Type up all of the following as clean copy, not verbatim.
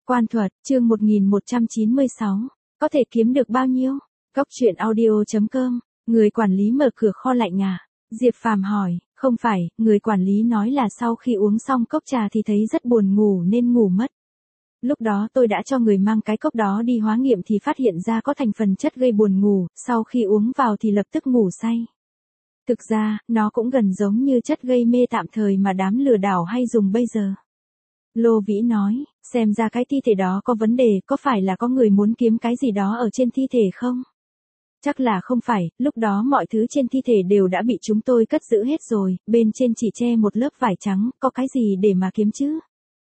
Quan thuật, chương 1196. Có thể kiếm được bao nhiêu? Cóc truyện audio.com. Người quản lý mở cửa kho lạnh à? Diệp Phàm hỏi, không phải, người quản lý nói là sau khi uống xong cốc trà thì thấy rất buồn ngủ nên ngủ mất. Lúc đó tôi đã cho người mang cái cốc đó đi hóa nghiệm thì phát hiện ra có thành phần chất gây buồn ngủ, sau khi uống vào thì lập tức ngủ say. Thực ra, nó cũng gần giống như chất gây mê tạm thời mà đám lừa đảo hay dùng bây giờ. Lô Vĩ nói, xem ra cái thi thể đó có vấn đề, có phải là có người muốn kiếm cái gì đó ở trên thi thể không? Chắc là không phải, lúc đó mọi thứ trên thi thể đều đã bị chúng tôi cất giữ hết rồi, bên trên chỉ che một lớp vải trắng, có cái gì để mà kiếm chứ?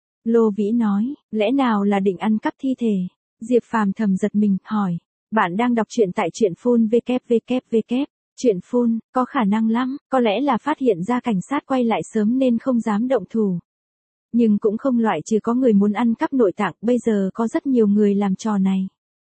Lô Vĩ nói, lẽ nào là định ăn cắp thi thể? Diệp Phàm thầm giật mình, hỏi, bạn đang đọc truyện tại truyện phun www. Truyện phun, có khả năng lắm, có lẽ là phát hiện ra cảnh sát quay lại sớm nên không dám động thủ. Nhưng cũng không loại trừ có người muốn ăn cắp nội tạng, bây giờ có rất nhiều người làm trò này.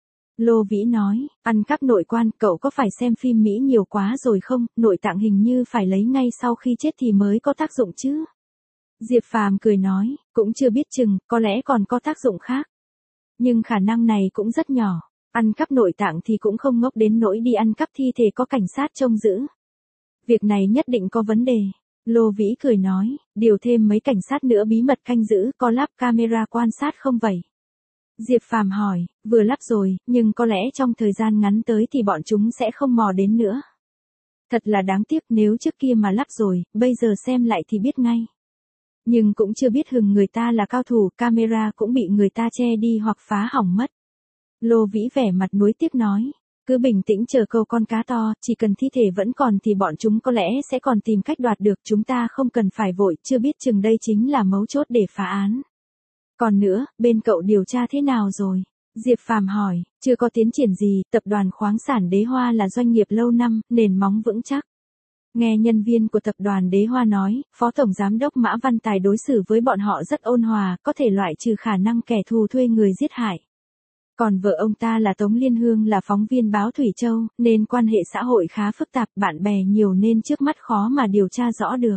Lô Vĩ nói, ăn cắp nội quan, cậu có phải xem phim Mỹ nhiều quá rồi không, nội tạng hình như phải lấy ngay sau khi chết thì mới có tác dụng chứ. Diệp Phàm cười nói, cũng chưa biết chừng, có lẽ còn có tác dụng khác. Nhưng khả năng này cũng rất nhỏ, ăn cắp nội tạng thì cũng không ngốc đến nỗi đi ăn cắp thi thể có cảnh sát trông giữ. Việc này nhất định có vấn đề. Lô Vĩ cười nói, điều thêm mấy cảnh sát nữa bí mật canh giữ, có lắp camera quan sát không vậy? Diệp Phàm hỏi, vừa lắp rồi, nhưng có lẽ trong thời gian ngắn tới thì bọn chúng sẽ không mò đến nữa. Thật là đáng tiếc, nếu trước kia mà lắp rồi, bây giờ xem lại thì biết ngay. Nhưng cũng chưa biết hừng người ta là cao thủ, camera cũng bị người ta che đi hoặc phá hỏng mất. Lô Vĩ vẻ mặt nuối tiếc nói, cứ bình tĩnh chờ câu con cá to, chỉ cần thi thể vẫn còn thì bọn chúng có lẽ sẽ còn tìm cách đoạt được, chúng ta không cần phải vội, chưa biết chừng đây chính là mấu chốt để phá án. Còn nữa, bên cậu điều tra thế nào rồi? Diệp Phàm hỏi, chưa có tiến triển gì, tập đoàn khoáng sản Đế Hoa là doanh nghiệp lâu năm, nền móng vững chắc. Nghe nhân viên của tập đoàn Đế Hoa nói, Phó Tổng Giám đốc Mã Văn Tài đối xử với bọn họ rất ôn hòa, có thể loại trừ khả năng kẻ thù thuê người giết hại. Còn vợ ông ta là Tống Liên Hương là phóng viên báo Thủy Châu, nên quan hệ xã hội khá phức tạp, bạn bè nhiều nên trước mắt khó mà điều tra rõ được.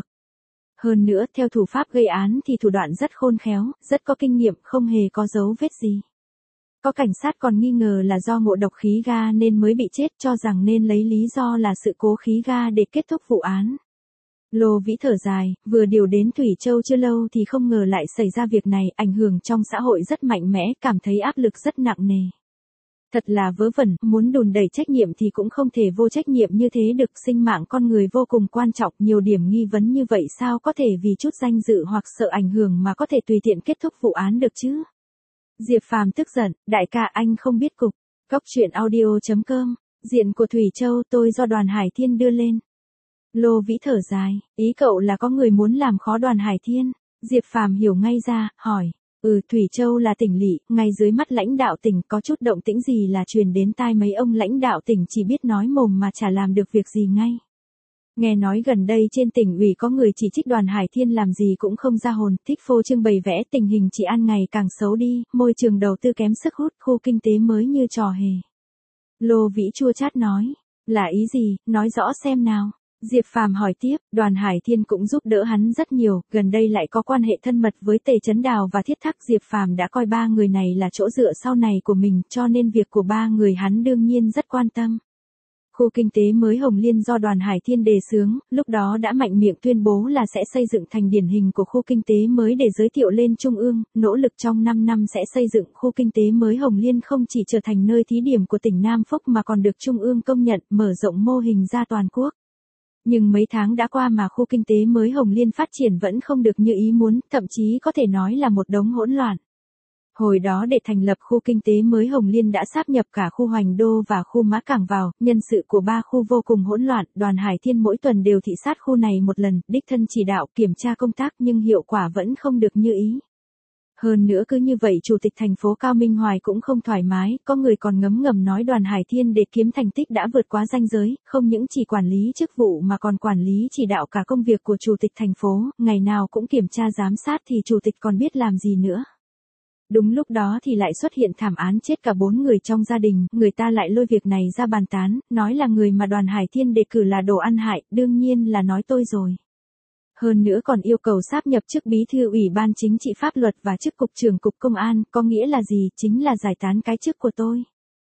Hơn nữa, theo thủ pháp gây án thì thủ đoạn rất khôn khéo, rất có kinh nghiệm, không hề có dấu vết gì. Có cảnh sát còn nghi ngờ là do ngộ độc khí ga nên mới bị chết, cho rằng nên lấy lý do là sự cố khí ga để kết thúc vụ án. Lô Vĩ thở dài, vừa điều đến Thủy Châu chưa lâu thì không ngờ lại xảy ra việc này, ảnh hưởng trong xã hội rất mạnh mẽ, cảm thấy áp lực rất nặng nề. Thật là vớ vẩn, muốn đùn đẩy trách nhiệm thì cũng không thể vô trách nhiệm như thế được, sinh mạng con người vô cùng quan trọng, nhiều điểm nghi vấn như vậy sao có thể vì chút danh dự hoặc sợ ảnh hưởng mà có thể tùy tiện kết thúc vụ án được chứ? Diệp Phàm tức giận, đại ca anh không biết cục. Cóc truyện audio.com. Diện của Thủy Châu tôi do Đoàn Hải Thiên đưa lên. Lô Vĩ thở dài, ý cậu là có người muốn làm khó Đoàn Hải Thiên. Diệp Phàm hiểu ngay ra, hỏi, Thủy Châu là tỉnh lỵ, ngay dưới mắt lãnh đạo tỉnh, có chút động tĩnh gì là truyền đến tai mấy ông lãnh đạo tỉnh chỉ biết nói mồm mà chả làm được việc gì ngay. Nghe nói gần đây trên tỉnh ủy có người chỉ trích Đoàn Hải Thiên làm gì cũng không ra hồn, thích phô trương bày vẽ, tình hình trị an ngày càng xấu đi, môi trường đầu tư kém sức hút, khu kinh tế mới như trò hề. Lô Vĩ chua chát nói, là ý gì, nói rõ xem nào. Diệp Phàm hỏi tiếp, Đoàn Hải Thiên cũng giúp đỡ hắn rất nhiều, gần đây lại có quan hệ thân mật với Tề Chấn Đào và Thiết Thắc. Diệp Phàm đã coi ba người này là chỗ dựa sau này của mình, cho nên việc của ba người hắn đương nhiên rất quan tâm. Khu kinh tế mới Hồng Liên do Đoàn Hải Thiên đề xướng, lúc đó đã mạnh miệng tuyên bố là sẽ xây dựng thành điển hình của khu kinh tế mới để giới thiệu lên Trung ương, nỗ lực trong 5 năm sẽ xây dựng khu kinh tế mới Hồng Liên không chỉ trở thành nơi thí điểm của tỉnh Nam Phúc mà còn được Trung ương công nhận, mở rộng mô hình ra toàn quốc. Nhưng mấy tháng đã qua mà khu kinh tế mới Hồng Liên phát triển vẫn không được như ý muốn, thậm chí có thể nói là một đống hỗn loạn. Hồi đó để thành lập khu kinh tế mới Hồng Liên đã sáp nhập cả khu Hoành Đô và khu Mã Cảng vào, nhân sự của ba khu vô cùng hỗn loạn, Đoàn Hải Thiên mỗi tuần đều thị sát khu này một lần, đích thân chỉ đạo kiểm tra công tác nhưng hiệu quả vẫn không được như ý. Hơn nữa cứ như vậy Chủ tịch thành phố Cao Minh Hoài cũng không thoải mái, có người còn ngấm ngầm nói Đoàn Hải Thiên để kiếm thành tích đã vượt quá ranh giới, không những chỉ quản lý chức vụ mà còn quản lý chỉ đạo cả công việc của Chủ tịch thành phố, ngày nào cũng kiểm tra giám sát thì Chủ tịch còn biết làm gì nữa. Đúng lúc đó thì lại xuất hiện thảm án chết cả 4 người trong gia đình, người ta lại lôi việc này ra bàn tán, nói là người mà Đoàn Hải Thiên đề cử là đồ ăn hại, đương nhiên là nói tôi rồi. Hơn nữa còn yêu cầu sáp nhập chức bí thư Ủy ban Chính trị Pháp luật và chức cục trưởng cục công an, có nghĩa là gì? Chính là giải tán cái chức của tôi.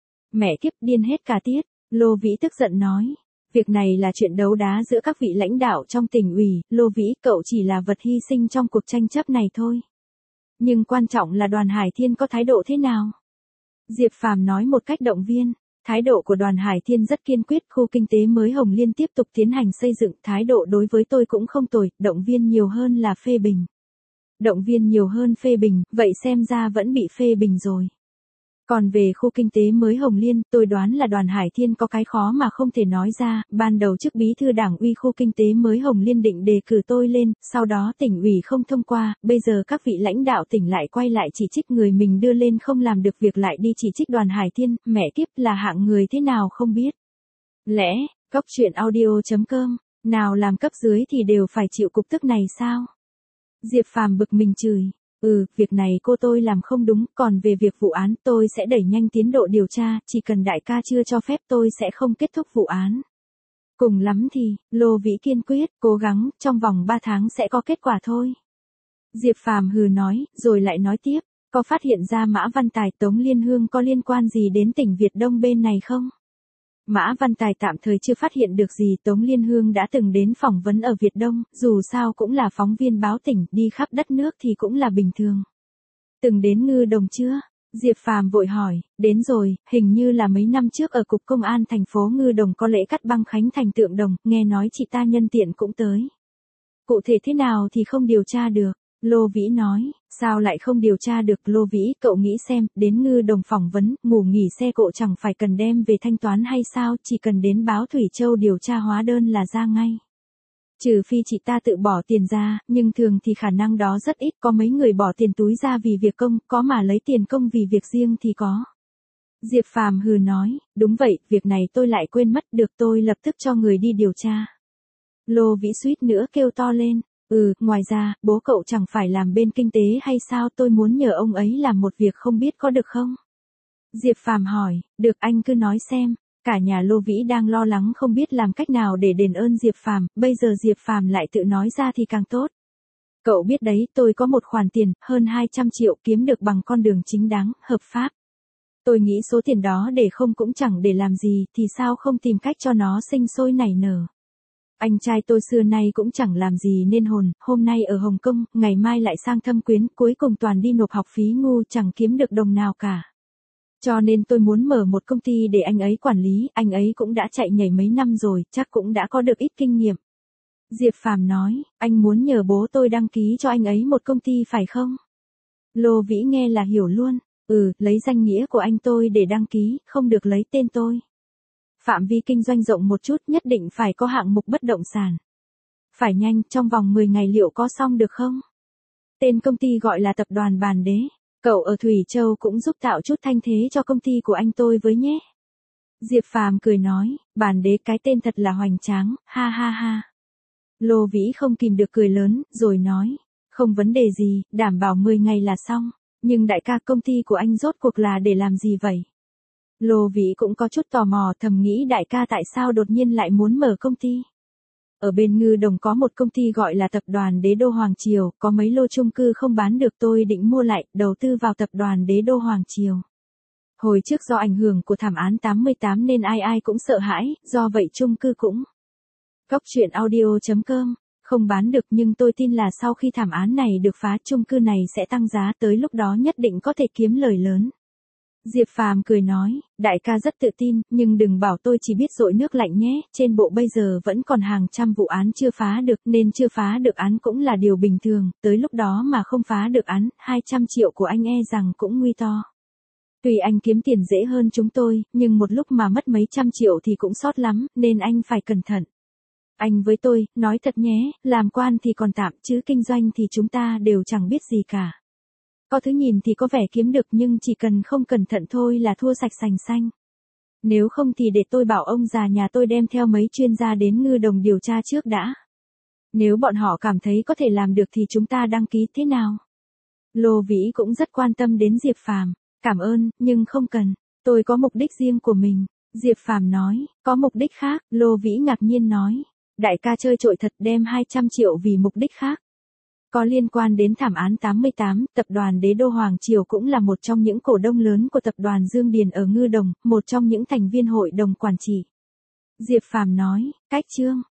Mẹ kiếp, điên hết cả tiết, Lô Vĩ tức giận nói. Việc này là chuyện đấu đá giữa các vị lãnh đạo trong tỉnh ủy, Lô Vĩ, cậu chỉ là vật hy sinh trong cuộc tranh chấp này thôi. Nhưng quan trọng là Đoàn Hải Thiên có thái độ thế nào? Diệp Phàm nói một cách động viên. Thái độ của Đoàn Hải Thiên rất kiên quyết, khu kinh tế mới Hồng Liên tiếp tục tiến hành xây dựng, thái độ đối với tôi cũng không tồi, động viên nhiều hơn là phê bình. Động viên nhiều hơn phê bình, vậy xem ra vẫn bị phê bình rồi. Còn về khu kinh tế mới Hồng Liên, tôi đoán là Đoàn Hải Thiên có cái khó mà không thể nói ra, ban đầu chức bí thư đảng ủy khu kinh tế mới Hồng Liên định đề cử tôi lên, sau đó tỉnh ủy không thông qua, bây giờ các vị lãnh đạo tỉnh lại quay lại chỉ trích người mình đưa lên không làm được việc lại đi chỉ trích Đoàn Hải Thiên, mẹ kiếp là hạng người thế nào không biết. Lẽ, Cóc Truyện Audio.com, nào làm cấp dưới thì đều phải chịu cục tức này sao? Diệp Phàm bực mình chửi. Việc này cô tôi làm không đúng, còn về việc vụ án tôi sẽ đẩy nhanh tiến độ điều tra, chỉ cần đại ca chưa cho phép tôi sẽ không kết thúc vụ án. Cùng lắm thì, Lô Vĩ kiên quyết, cố gắng, trong vòng 3 tháng sẽ có kết quả thôi. Diệp Phàm hừ nói, rồi lại nói tiếp, có phát hiện ra Mã Văn Tài, Tống Liên Hương có liên quan gì đến tỉnh Việt Đông bên này không? Mã Văn Tài tạm thời chưa phát hiện được gì, Tống Liên Hương đã từng đến phỏng vấn ở Việt Đông, dù sao cũng là phóng viên báo tỉnh, đi khắp đất nước thì cũng là bình thường. Từng đến Ngư Đồng chưa? Diệp Phàm vội hỏi, đến rồi, hình như là mấy năm trước ở Cục Công an thành phố Ngư Đồng có lễ cắt băng khánh thành tượng đồng, nghe nói chị ta nhân tiện cũng tới. Cụ thể thế nào thì không điều tra được. Lô Vĩ nói, sao lại không điều tra được? Lô Vĩ, cậu nghĩ xem, đến Ngư Đồng phỏng vấn, ngủ nghỉ xe cộ chẳng phải cần đem về thanh toán hay sao, chỉ cần đến báo Thủy Châu điều tra hóa đơn là ra ngay. Trừ phi chị ta tự bỏ tiền ra, nhưng thường thì khả năng đó rất ít, có mấy người bỏ tiền túi ra vì việc công, có mà lấy tiền công vì việc riêng thì có. Diệp Phàm hừ nói, đúng vậy, việc này tôi lại quên mất, được tôi lập tức cho người đi điều tra. Lô Vĩ suýt nữa kêu to lên. Ngoài ra, bố cậu chẳng phải làm bên kinh tế hay sao, tôi muốn nhờ ông ấy làm một việc không biết có được không? Diệp Phàm hỏi, được anh cứ nói xem, cả nhà Lô Vĩ đang lo lắng không biết làm cách nào để đền ơn Diệp Phàm, bây giờ Diệp Phàm lại tự nói ra thì càng tốt. Cậu biết đấy, tôi có một khoản tiền, hơn 200 triệu kiếm được bằng con đường chính đáng, hợp pháp. Tôi nghĩ số tiền đó để không cũng chẳng để làm gì, thì sao không tìm cách cho nó sinh sôi nảy nở. Anh trai tôi xưa nay cũng chẳng làm gì nên hồn, hôm nay ở Hồng Kông, ngày mai lại sang Thâm Quyến, cuối cùng toàn đi nộp học phí ngu chẳng kiếm được đồng nào cả. Cho nên tôi muốn mở một công ty để anh ấy quản lý, anh ấy cũng đã chạy nhảy mấy năm rồi, chắc cũng đã có được ít kinh nghiệm. Diệp Phàm nói, anh muốn nhờ bố tôi đăng ký cho anh ấy một công ty phải không? Lô Vĩ nghe là hiểu luôn, lấy danh nghĩa của anh tôi để đăng ký, không được lấy tên tôi. Phạm vi kinh doanh rộng một chút, nhất định phải có hạng mục bất động sản. Phải nhanh, trong vòng 10 ngày liệu có xong được không? Tên công ty gọi là Tập đoàn Bàn Đế. Cậu ở Thủy Châu cũng giúp tạo chút thanh thế cho công ty của anh tôi với nhé. Diệp Phàm cười nói, Bàn Đế cái tên thật là hoành tráng, ha ha ha. Lô Vĩ không kìm được cười lớn, rồi nói, không vấn đề gì, đảm bảo 10 ngày là xong. Nhưng đại ca, công ty của anh rốt cuộc là để làm gì vậy? Lô Vĩ cũng có chút tò mò, thầm nghĩ đại ca tại sao đột nhiên lại muốn mở công ty. Ở bên Ngư Đồng có một công ty gọi là Tập đoàn Đế Đô Hoàng Triều, có mấy lô chung cư không bán được, tôi định mua lại, đầu tư vào Tập đoàn Đế Đô Hoàng Triều. Hồi trước do ảnh hưởng của thảm án 88 nên ai ai cũng sợ hãi, do vậy chung cư cũng. Cóc Truyện Audio.com, không bán được, nhưng tôi tin là sau khi thảm án này được phá, chung cư này sẽ tăng giá, tới lúc đó nhất định có thể kiếm lời lớn. Diệp Phàm cười nói, đại ca rất tự tin, nhưng đừng bảo tôi chỉ biết dội nước lạnh nhé, trên bộ bây giờ vẫn còn hàng trăm vụ án chưa phá được, nên chưa phá được án cũng là điều bình thường, tới lúc đó mà không phá được án, 200 triệu của anh e rằng cũng nguy to. Tuy anh kiếm tiền dễ hơn chúng tôi, nhưng một lúc mà mất mấy trăm triệu thì cũng sót lắm, nên anh phải cẩn thận. Anh với tôi, nói thật nhé, làm quan thì còn tạm, chứ kinh doanh thì chúng ta đều chẳng biết gì cả. Có thứ nhìn thì có vẻ kiếm được, nhưng chỉ cần không cẩn thận thôi là thua sạch sành xanh. Nếu không thì để tôi bảo ông già nhà tôi đem theo mấy chuyên gia đến Ngư Đồng điều tra trước đã. Nếu bọn họ cảm thấy có thể làm được thì chúng ta đăng ký thế nào? Lô Vĩ cũng rất quan tâm đến Diệp Phàm. Cảm ơn, nhưng không cần. Tôi có mục đích riêng của mình. Diệp Phàm nói, có mục đích khác, Lô Vĩ ngạc nhiên nói. Đại ca chơi trội thật, đem 200 triệu vì mục đích khác. Có liên quan đến thảm án 88, tập đoàn Đế Đô Hoàng Triều cũng là một trong những cổ đông lớn của tập đoàn Dương Điền ở Ngư Đồng, một trong những thành viên hội đồng quản trị. Diệp Phàm nói, cách chương.